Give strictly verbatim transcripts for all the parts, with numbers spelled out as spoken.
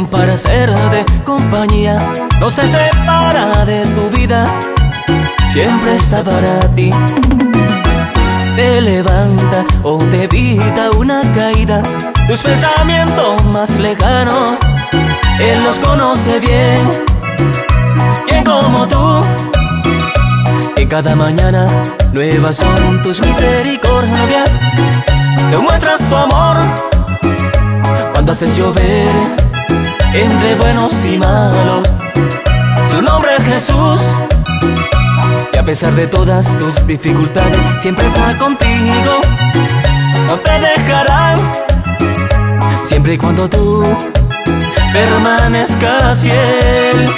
para hacerte compañía. No se separa de tu vida, siempre está para ti. Te levanta o te evita una caída. Tus pensamientos más lejanos, Él los conoce bien. Quien como tú, que cada mañana nuevas son tus misericordias. Te muestras tu amor cuando haces llover entre buenos y malos. Su nombre es Jesús, y a pesar de todas tus dificultades siempre está contigo. No te dejarán, siempre y cuando tú permanezcas fiel.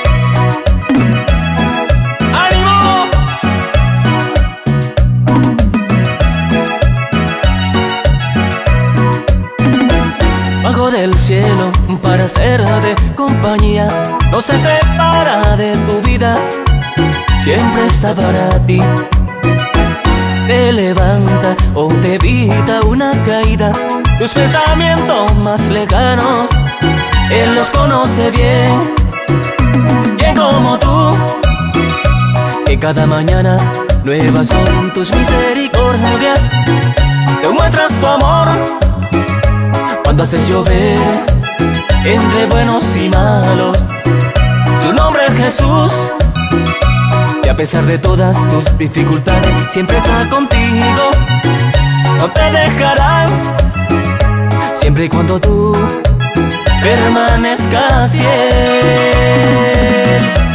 ¡Ánimo! Bajo del cielo para hacerte compañía. No se separa de tu vida, siempre está para ti. Te levanta o te evita una caída. Tus pensamientos más lejanos, Él los conoce bien. Quien como tú, que cada mañana nuevas son tus misericordias. Te muestras tu amor cuando haces llover entre buenos y malos. Su nombre es Jesús, y a pesar de todas tus dificultades siempre está contigo. No te dejarán, siempre y cuando tú permanezcas fiel.